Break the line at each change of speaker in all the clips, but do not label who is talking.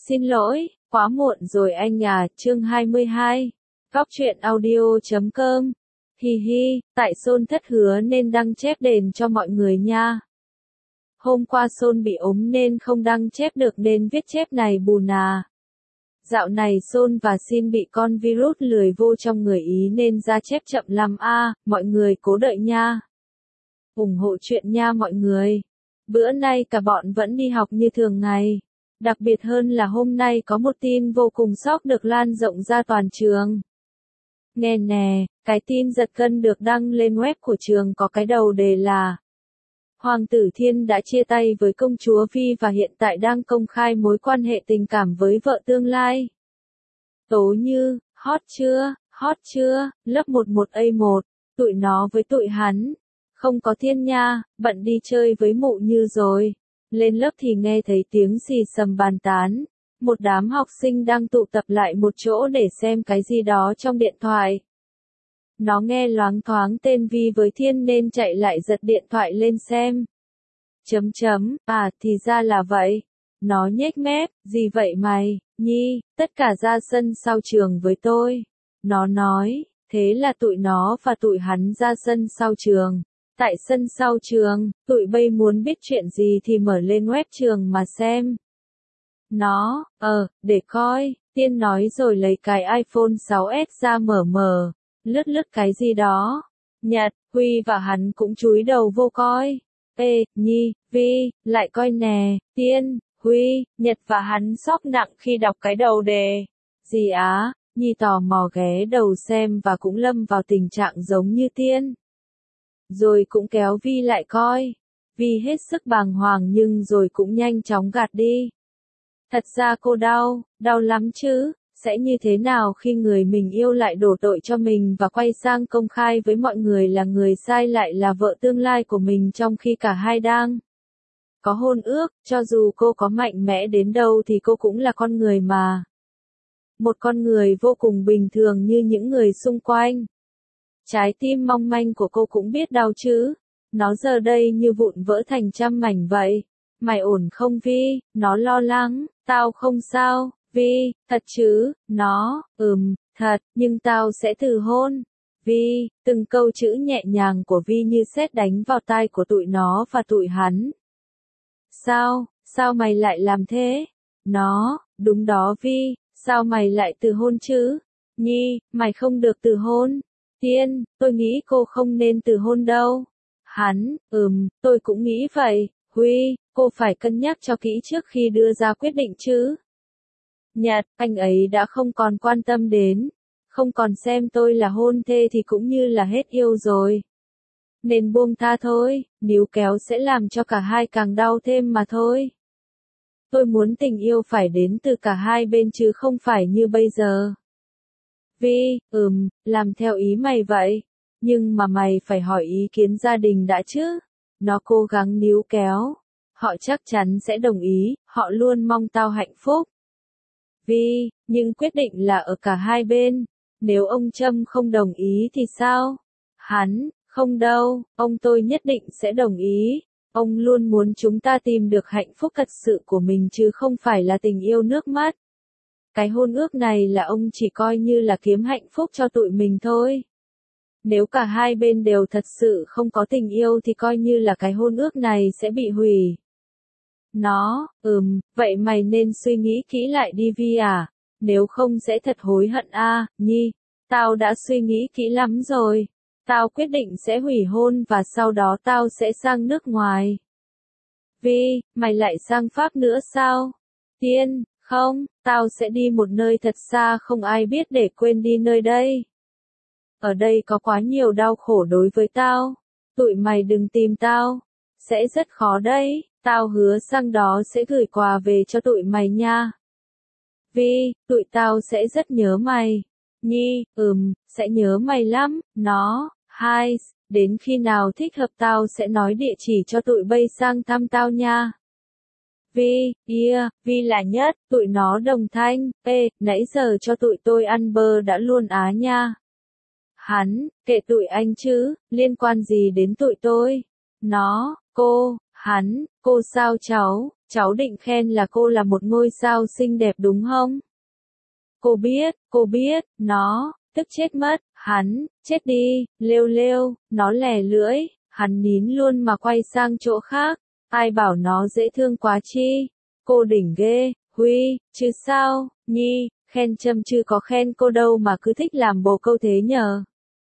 Xin lỗi, quá muộn rồi anh à, chương 22. Góc truyện audio.com. Hi hi, tại Sôn thất hứa nên đăng chép đền cho mọi người nha. Hôm qua Sôn bị ốm nên không đăng chép được nên viết chép này bùn à. Dạo này Sôn và Xin bị con virus lười vô trong người Ý nên ra chép chậm lắm a, mọi người cố đợi nha. Ủng hộ chuyện nha mọi người. Bữa nay cả bọn vẫn đi học như thường ngày. Đặc biệt hơn là hôm nay có một tin vô cùng sốc được lan rộng ra toàn trường. Nghe nè, cái tin giật gân được đăng lên web của trường có cái đầu đề là Hoàng tử Thiên đã chia tay với công chúa Vi và hiện tại đang công khai mối quan hệ tình cảm với vợ tương lai. Tố Như, hot chưa, lớp 11A1, tụi nó với tụi hắn. Không có Thiên nha, bận đi chơi với Mụ Như rồi. Lên lớp thì nghe thấy tiếng xì xầm bàn tán. Một đám học sinh đang tụ tập lại một chỗ để xem cái gì đó trong điện thoại. Nó nghe loáng thoáng tên Vi với Thiên nên chạy lại giật điện thoại lên xem. À thì ra là vậy. Nó nhếch mép, gì vậy mày, Nhi, tất cả ra sân sau trường với tôi. Nó nói, thế là tụi nó và tụi hắn ra sân sau trường. Tại sân sau trường, tụi bay muốn biết chuyện gì thì mở lên web trường mà xem. Nó, để coi, Tiên nói rồi lấy cái iPhone 6S ra mở, lướt cái gì đó. Nhật, Huy và hắn cũng chúi đầu vô coi. Ê, Nhi, Vi, lại coi nè, Tiên, Huy, Nhật và hắn sốc nặng khi đọc cái đầu đề. Gì á, Nhi tò mò ghé đầu xem và cũng lâm vào tình trạng giống như Tiên. Rồi cũng kéo Vi lại coi. Vi hết sức bàng hoàng nhưng rồi cũng nhanh chóng gạt đi. Thật ra cô đau lắm chứ, sẽ như thế nào khi người mình yêu lại đổ tội cho mình và quay sang công khai với mọi người là người sai lại là vợ tương lai của mình trong khi cả hai đang có hôn ước, cho dù cô có mạnh mẽ đến đâu thì cô cũng là con người mà. Một con người vô cùng bình thường như những người xung quanh. Trái tim mong manh của cô cũng biết đau chứ. Nó giờ đây như vụn vỡ thành trăm mảnh vậy. Mày ổn không Vi? Nó lo lắng. Tao không sao, Vi, thật chứ? Nó, thật, nhưng tao sẽ từ hôn. Vi, từng câu chữ nhẹ nhàng của Vi như sét đánh vào tai của tụi nó và tụi hắn. Sao mày lại làm thế? Nó, đúng đó Vi, sao mày lại từ hôn chứ? Nhi, mày không được từ hôn. Tiên, tôi nghĩ cô không nên từ hôn đâu. Hắn, tôi cũng nghĩ vậy. Huy, cô phải cân nhắc cho kỹ trước khi đưa ra quyết định chứ. Nhật, anh ấy đã không còn quan tâm đến, không còn xem tôi là hôn thê thì cũng như là hết yêu rồi. Nên buông tha thôi, níu kéo sẽ làm cho cả hai càng đau thêm mà thôi. Tôi muốn tình yêu phải đến từ cả hai bên chứ không phải như bây giờ. Vi, làm theo ý mày vậy. Nhưng mà mày phải hỏi ý kiến gia đình đã chứ. Nó cố gắng níu kéo. Họ chắc chắn sẽ đồng ý, họ luôn mong tao hạnh phúc. Vi, nhưng quyết định là ở cả hai bên. Nếu ông Trâm không đồng ý thì sao? Hắn, không đâu, ông tôi nhất định sẽ đồng ý. Ông luôn muốn chúng ta tìm được hạnh phúc thật sự của mình chứ không phải là tình yêu nước mắt. Cái hôn ước này là ông chỉ coi như là kiếm hạnh phúc cho tụi mình thôi. Nếu cả hai bên đều thật sự không có tình yêu thì coi như là cái hôn ước này sẽ bị hủy. Nó, vậy mày nên suy nghĩ kỹ lại đi Vi à, nếu không sẽ thật hối hận a. Nhi, tao đã suy nghĩ kỹ lắm rồi. Tao quyết định sẽ hủy hôn và sau đó tao sẽ sang nước ngoài. Vi, mày lại sang Pháp nữa sao? Tiên, không, tao sẽ đi một nơi thật xa không ai biết để quên đi nơi đây. Ở đây có quá nhiều đau khổ đối với tao. Tụi mày đừng tìm tao. Sẽ rất khó đấy. Tao hứa sang đó sẽ gửi quà về cho tụi mày nha. Vi, tụi tao sẽ rất nhớ mày. Nhi, sẽ nhớ mày lắm. Nó, đến khi nào thích hợp tao sẽ nói địa chỉ cho tụi bay sang thăm tao nha. Vi, Vi là nhất, tụi nó đồng thanh. Nãy giờ cho tụi tôi ăn bơ đã luôn á nha. Hắn, kệ tụi anh chứ, liên quan gì đến tụi tôi? Nó, cô, hắn, cô sao cháu? cháu định khen là cô là một ngôi sao xinh đẹp đúng không? Cô biết, nó, tức chết mất, hắn, chết đi, lêu lêu, nó lè lưỡi, hắn nín luôn mà quay sang chỗ khác, ai bảo nó dễ thương quá chi, cô đỉnh ghê, Huy, chứ sao, Nhi, khen châm chứ có khen cô đâu mà cứ thích làm bồ câu thế nhờ.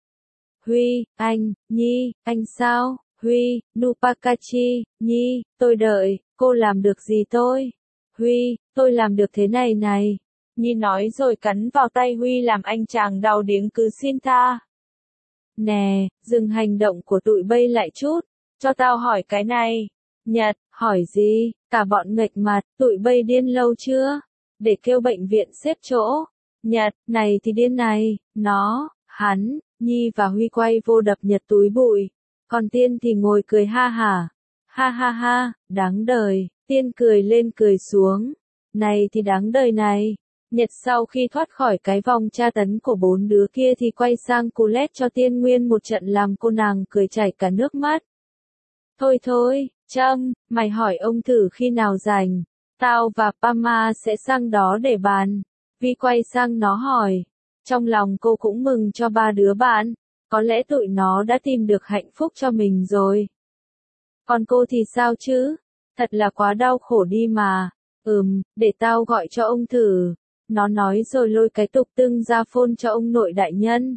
Huy, anh, Nhi, anh sao, Huy, Nupakachi, Nhi, tôi đợi, cô làm được gì tôi? Huy, tôi làm được thế này này. Nhi nói rồi cắn vào tay Huy làm anh chàng đau điếng cứ xin tha. Nè, dừng hành động của tụi bay lại chút, cho tao hỏi cái này. Nhật, hỏi gì, cả bọn nghệch mặt, tụi bay điên lâu chưa? Để kêu bệnh viện xếp chỗ. Nhật, này thì điên này, nó, hắn, Nhi và Huy quay vô đập Nhật túi bụi. Còn Tiên thì ngồi cười ha hả. Ha ha ha, đáng đời, Tiên cười lên cười xuống. Này thì đáng đời này. Nhật sau khi thoát khỏi cái vòng tra tấn của 4 đứa kia thì quay sang cú lét cho Tiên Nguyên một trận làm cô nàng cười chảy cả nước mắt. Thôi thôi, Trâm, mày hỏi ông thử khi nào rảnh. Tao và Pama sẽ sang đó để bàn. Vi quay sang nó hỏi. Trong lòng cô cũng mừng cho 3 đứa bạn. Có lẽ tụi nó đã tìm được hạnh phúc cho mình rồi. Còn cô thì sao chứ? Thật là quá đau khổ đi mà. Để tao gọi cho ông thử. Nó nói rồi lôi cái tục tưng ra phone cho ông nội đại nhân.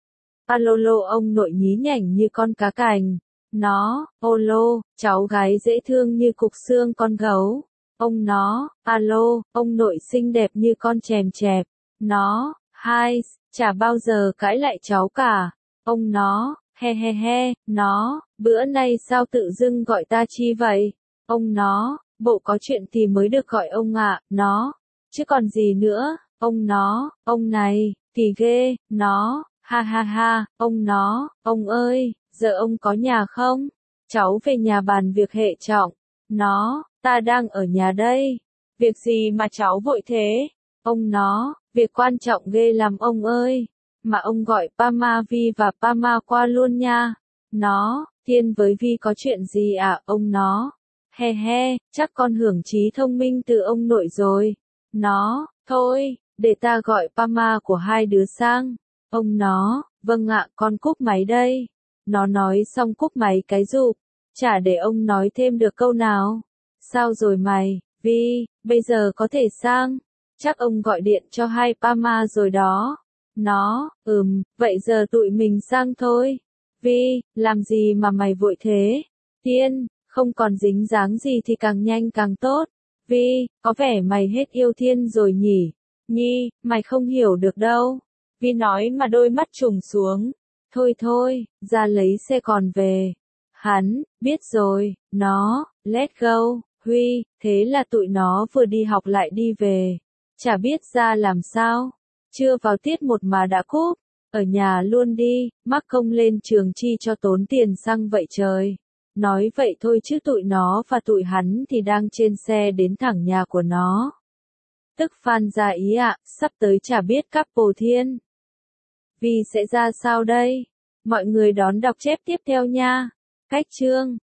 Alolo ông nội nhí nhảnh như con cá cành. Nó, olo, cháu gái dễ thương như cục xương con gấu. Ông nó, alo, ông nội xinh đẹp như con chèm chẹp. Nó, hai, chả bao giờ cãi lại cháu cả. Ông nó, he he he, nó, bữa nay sao tự dưng gọi ta chi vậy? Ông nó, bộ có chuyện thì mới được gọi ông ạ, nó, chứ còn gì nữa, ông nó, ông này, kỳ ghê, nó, ha ha ha, ông nó, ông ơi, giờ ông có nhà không? Cháu về nhà bàn việc hệ trọng. Nó, ta đang ở nhà đây. Việc gì mà cháu vội thế? Ông nó, việc quan trọng ghê lắm ông ơi. Mà ông gọi Pama Vi và Pama qua luôn nha. Nó, Tiên với Vi có chuyện gì à ông nó? He he, chắc con hưởng trí thông minh từ ông nội rồi. Nó, thôi, để ta gọi Pama của hai đứa sang. Ông nó, vâng ạ con cúp máy đây. Nó nói xong cúp máy cái rụp. Chả để ông nói thêm được câu nào. Sao rồi mày, Vi, bây giờ có thể sang? Chắc ông gọi điện cho hai Pama rồi đó. Nó, vậy giờ tụi mình sang thôi. Vi, làm gì mà mày vội thế? Tiên, không còn dính dáng gì thì càng nhanh càng tốt. Vi, có vẻ mày hết yêu Thiên rồi nhỉ? Nhi, mày không hiểu được đâu. Vi nói mà đôi mắt trùng xuống. Thôi thôi, ra lấy xe còn về. Hắn, biết rồi, nó, let go, Huy, thế là tụi nó vừa đi học lại đi về. Chả biết ra làm sao. Chưa vào tiết 1 mà đã cúp. Ở nhà luôn đi, mắc công lên trường chi cho tốn tiền xăng vậy trời. Nói vậy thôi chứ tụi nó và tụi hắn thì đang trên xe đến thẳng nhà của nó. Tức Phan ra ý ạ, sắp tới chả biết couple Thiên. Vì sẽ ra sao đây? Mọi người đón đọc chép tiếp theo nha. Cách chương